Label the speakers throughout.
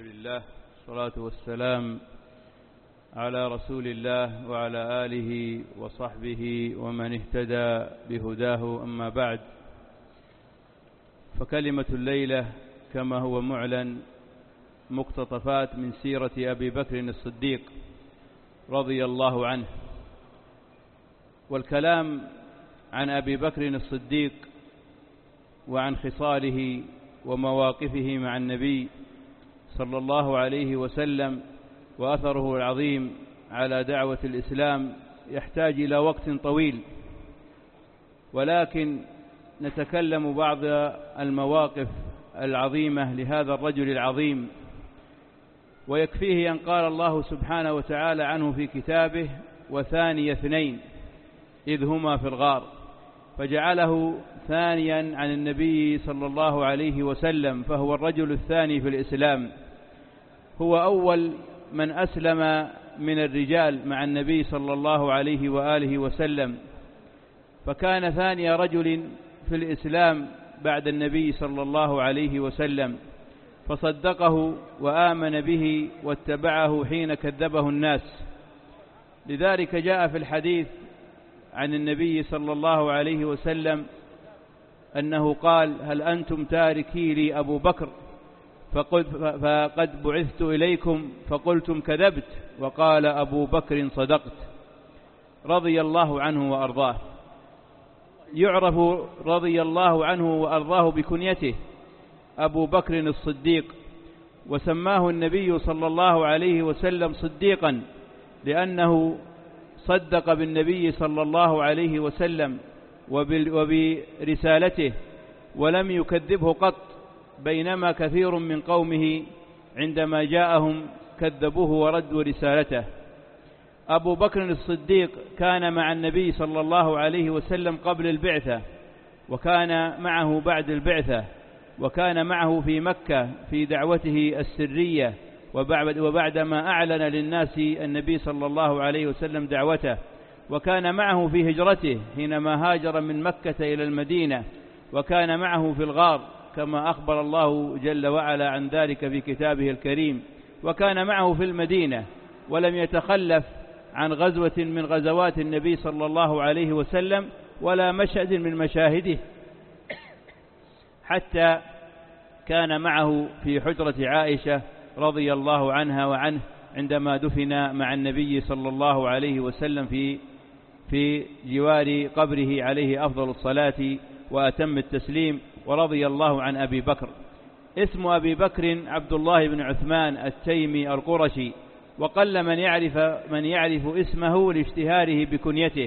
Speaker 1: لله والصلاة والسلام على رسول الله وعلى آله وصحبه ومن اهتدى بهداه. أما بعد، فكلمة الليلة كما هو معلن مقتطفات من سيرة أبي بكر الصديق رضي الله عنه. والكلام عن أبي بكر الصديق وعن خصاله ومواقفه مع النبي صلى الله عليه وسلم وأثره العظيم على دعوة الإسلام يحتاج إلى وقت طويل، ولكن نتكلم بعض المواقف العظيمة لهذا الرجل العظيم، ويكفيه أن قال الله سبحانه وتعالى عنه في كتابه: وثاني اثنين إذ هما في الغار، فجعله ثانيا عن النبي صلى الله عليه وسلم، فهو الرجل الثاني في الإسلام، هو أول من أسلم من الرجال مع النبي صلى الله عليه وآله وسلم، فكان ثاني رجل في الإسلام بعد النبي صلى الله عليه وسلم، فصدقه وآمن به واتبعه حين كذبه الناس. لذلك جاء في الحديث عن النبي صلى الله عليه وسلم أنه قال: هل أنتم تاركي لي أبو بكر؟ فقد بعثت إليكم فقلتم كذبت، وقال أبو بكر صدقت، رضي الله عنه وأرضاه. يعرف رضي الله عنه وأرضاه بكنيته أبو بكر الصديق، وسماه النبي صلى الله عليه وسلم صديقا لأنه صدق بالنبي صلى الله عليه وسلم وبرسالته ولم يكذبه قط، بينما كثير من قومه عندما جاءهم كذبوه وردوا رسالته. أبو بكر الصديق كان مع النبي صلى الله عليه وسلم قبل البعثة، وكان معه بعد البعثة، وكان معه في مكة في دعوته السرية، وبعدما أعلن للناس النبي صلى الله عليه وسلم دعوته، وكان معه في هجرته حينما هاجر من مكة إلى المدينة، وكان معه في الغار كما أخبر الله جل وعلا عن ذلك في كتابه الكريم، وكان معه في المدينة، ولم يتخلف عن غزوة من غزوات النبي صلى الله عليه وسلم ولا مشهد من مشاهده، حتى كان معه في حجرة عائشة رضي الله عنها وعنه عندما دفن مع النبي صلى الله عليه وسلم في جوار قبره عليه أفضل الصلاة وأتم التسليم. ورضي الله عن أبي بكر. اسم أبي بكر عبد الله بن عثمان التيمي القرشي، وقل من يعرف اسمه لاشتهاره بكنيته،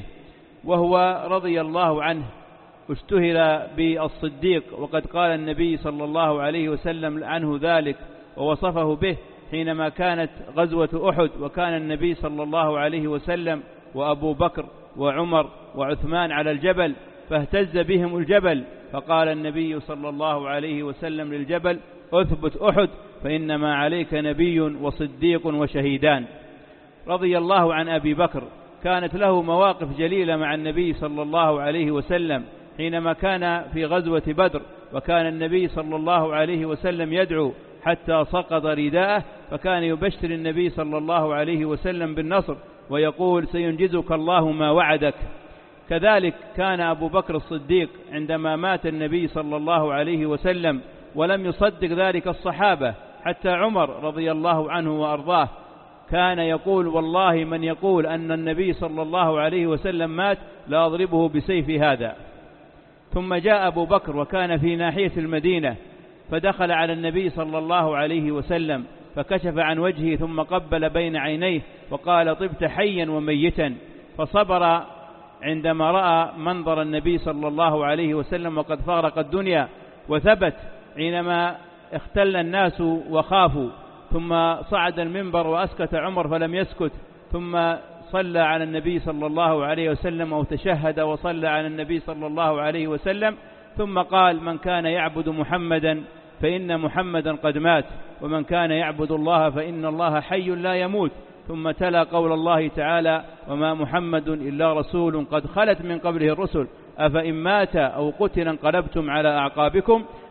Speaker 1: وهو رضي الله عنه اشتهر بالصديق، وقد قال النبي صلى الله عليه وسلم عنه ذلك ووصفه به حينما كانت غزوة أحد، وكان النبي صلى الله عليه وسلم وأبو بكر وعمر وعثمان على الجبل، فاهتز بهم الجبل، فقال النبي صلى الله عليه وسلم للجبل: اثبت أحد فإنما عليك نبي وصديق وشهيدان. رضي الله عن أبي بكر. كانت له مواقف جليلة مع النبي صلى الله عليه وسلم حينما كان في غزوة بدر، وكان النبي صلى الله عليه وسلم يدعو حتى سقط رداءه، فكان يبشر النبي صلى الله عليه وسلم بالنصر ويقول: سينجزك الله ما وعدك. كذلك كان أبو بكر الصديق عندما مات النبي صلى الله عليه وسلم، ولم يصدق ذلك الصحابة، حتى عمر رضي الله عنه وأرضاه كان يقول: والله من يقول أن النبي صلى الله عليه وسلم مات لا أضربه بسيف هذا. ثم جاء أبو بكر وكان في ناحية المدينة، فدخل على النبي صلى الله عليه وسلم فكشف عن وجهه ثم قبل بين عينيه وقال: طبت حيا وميتا. فصبر عندما رأى منظر النبي صلى الله عليه وسلم وقد فارق الدنيا، وثبت حينما اختل الناس وخافوا، ثم صعد المنبر وأسكت عمر فلم يسكت، ثم صلى على النبي صلى الله عليه وسلم وتشهد وصلى على النبي صلى الله عليه وسلم، ثم قال: من كان يعبد محمدا فإن محمدا قد مات، ومن كان يعبد الله فإن الله حي لا يموت. ثم تلا قول الله تعالى: وما محمد إلا رسول قد خلت من قبله الرسل أفإن مات أو قتل انقلبتم على أعقابكم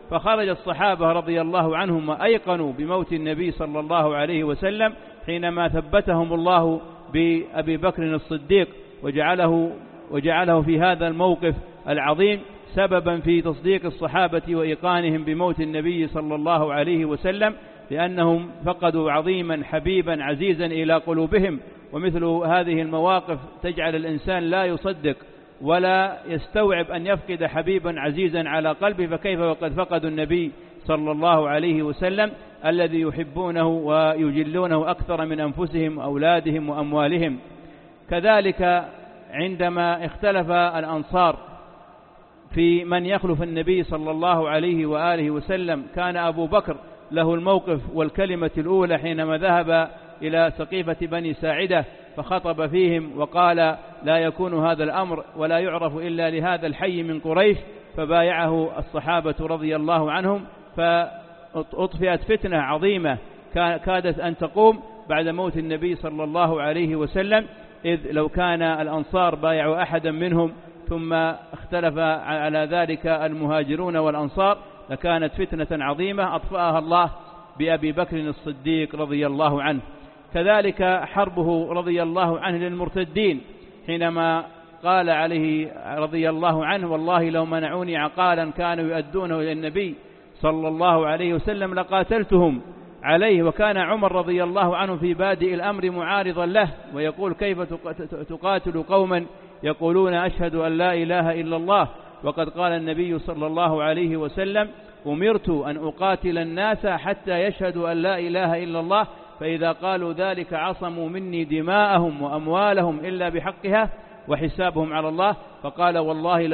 Speaker 1: فخرج الصحابة رضي الله عنهم وأيقنوا بموت النبي صلى الله عليه وسلم حينما ثبتهم الله بأبي بكر الصديق وجعله في هذا الموقف العظيم سببا في تصديق الصحابة وإيقانهم بموت النبي صلى الله عليه وسلم، لأنهم فقدوا عظيما حبيبا عزيزا إلى قلوبهم. ومثل هذه المواقف تجعل الإنسان لا يصدق ولا يستوعب أن يفقد حبيبا عزيزا على قلبه، فكيف وقد فقدوا النبي صلى الله عليه وسلم الذي يحبونه ويجلونه أكثر من أنفسهم وأولادهم وأموالهم. كذلك عندما اختلف الأنصار في من يخلف النبي صلى الله عليه وآله وسلم، كان أبو بكر له الموقف والكلمة الأولى حينما ذهب إلى سقيفة بني ساعدة فخطب فيهم وقال: لا يكون هذا الأمر ولا يعرف إلا لهذا الحي من قريش، فبايعه الصحابة رضي الله عنهم، فأطفئت فتنة عظيمة كادت أن تقوم بعد موت النبي صلى الله عليه وسلم، إذ لو كان الأنصار بايعوا أحدا منهم ثم اختلف على ذلك المهاجرون والأنصار لكانت فتنة عظيمة أطفأها الله بأبي بكر الصديق رضي الله عنه. كذلك حربه رضي الله عنه للمرتدين حينما قال عليه رضي الله عنه: والله لو منعوني عقالا كانوا يؤدونه إلى النبي صلى الله عليه وسلم لقاتلتهم عليه. وكان عمر رضي الله عنه في بادئ الأمر معارضا له ويقول: كيف تقاتل قوما يقولون أشهد أن لا إله إلا الله، وقد قال النبي صلى الله عليه وسلم: أمرت أن أقاتل الناس حتى يشهدوا أن لا إله إلا الله، فإذا قالوا ذلك عصموا مني دماءهم وأموالهم إلا بحقها وحسابهم على الله. فقال: والله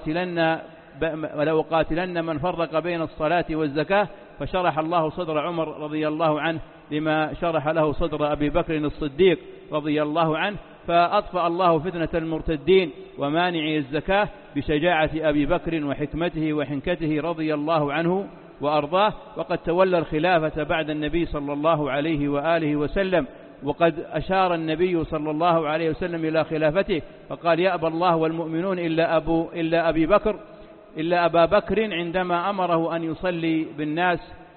Speaker 1: لأقاتلن من فرق بين الصلاة والزكاة. فشرح الله صدر عمر رضي الله عنه لما شرح له صدر أبي بكر الصديق رضي الله عنه، فأطفأ الله فتنة المرتدين ومانعي الزكاة بشجاعة أبي بكر وحكمته وحنكته رضي الله عنه وأرضاه. وقد تولى الخلافة بعد النبي صلى الله عليه وآله وسلم، وقد أشار النبي صلى الله عليه وسلم إلى خلافته فقال: يأبى الله والمؤمنون إلا أبا بكر، عندما أمره أن يصلي بالناس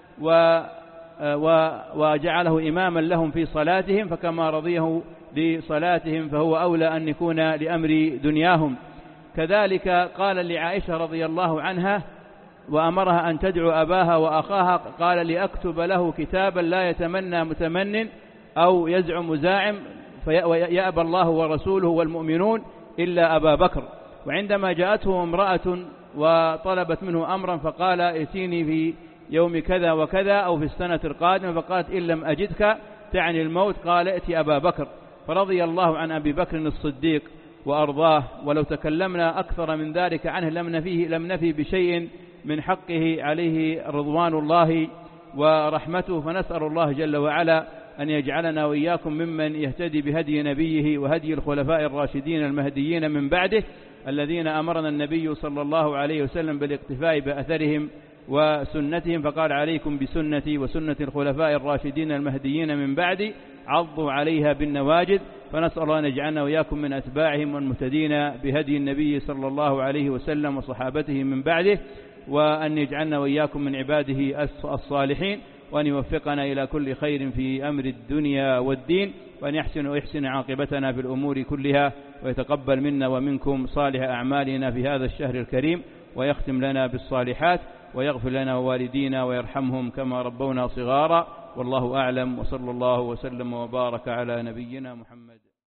Speaker 1: وجعله إماما لهم في صلاتهم، فكما رضيه لصلاتهم فهو أولى أن يكون لأمر دنياهم. كذلك قال لعائشة رضي الله عنها وأمرها أن تدعو أباها وأخاها، قال: لأكتب له كتابا لا يتمنى متمن أو يزعم زاعم فيأبى الله ورسوله والمؤمنون إلا أبا بكر. وعندما جاءته امرأة وطلبت منه أمرا فقال: ائتيني في يوم كذا وكذا أو في السنة القادمة، فقالت: إن لم أجدك تعني الموت، قال: ائتي أبا بكر. فرضي الله عن أبي بكر الصديق وأرضاه، ولو تكلمنا أكثر من ذلك عنه لم نفي بشيء من حقه عليه رضوان الله ورحمته. فنسأل الله جل وعلا أن يجعلنا وإياكم ممن يهتدي بهدي نبيه وهدي الخلفاء الراشدين المهديين من بعده، الذين أمرنا النبي صلى الله عليه وسلم بالاقتفاء بأثرهم وسنتهم، فقال: عليكم بسنتي وسنة الخلفاء الراشدين المهديين من بعدي عضوا عليها بالنواجذ. فنسأل الله أن يجعلنا وإياكم من أتباعهم والمهتدين بهدي النبي صلى الله عليه وسلم وصحابته من بعده، وأن يجعلنا وإياكم من عباده الصالحين، وأن يوفقنا إلى كل خير في أمر الدنيا والدين، وأن يحسن عاقبتنا في الأمور كلها، ويتقبل منا ومنكم صالح أعمالنا في هذا الشهر الكريم، ويختم لنا بالصالحات، ويغفر لنا ووالدينا ويرحمهم كما ربونا صغارا. والله أعلم، وصلى الله وسلم وبارك على نبينا محمد.